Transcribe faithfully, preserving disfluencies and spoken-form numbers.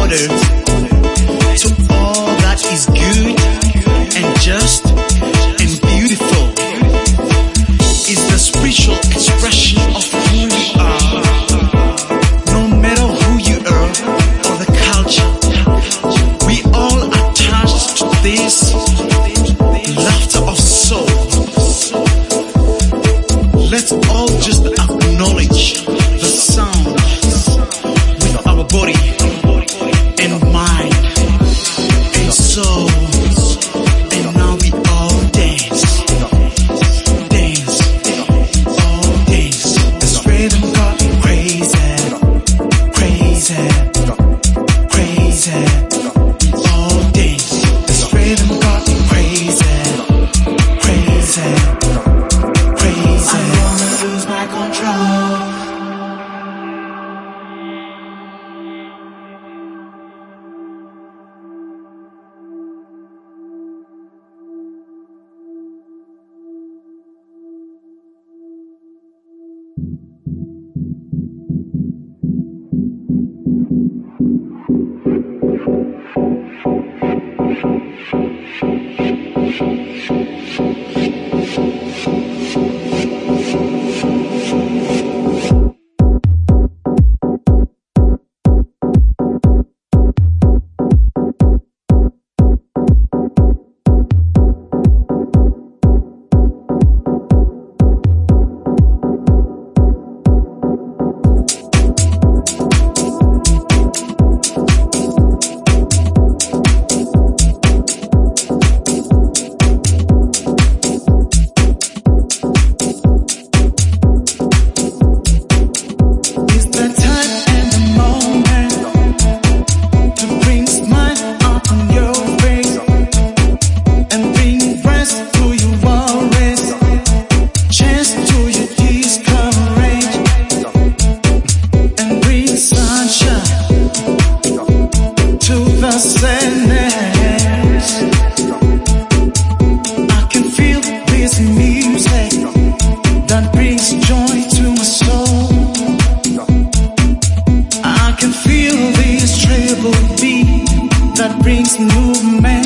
order to all that is good and just and beautiful. Is the spiritual expression of who you are. No matter who you are or the culture, we all attached to this laughter of soul. Let's all just acknowledge the sound with our body and mind and soul. And now we all dance, dance, all dance. This rhythm got me crazy, crazy, crazy. All dance. This rhythm got me crazy, crazy, crazy. I'm gonna lose my control. I can feel this music that brings joy to my soul. I can feel this treble beat that brings movement.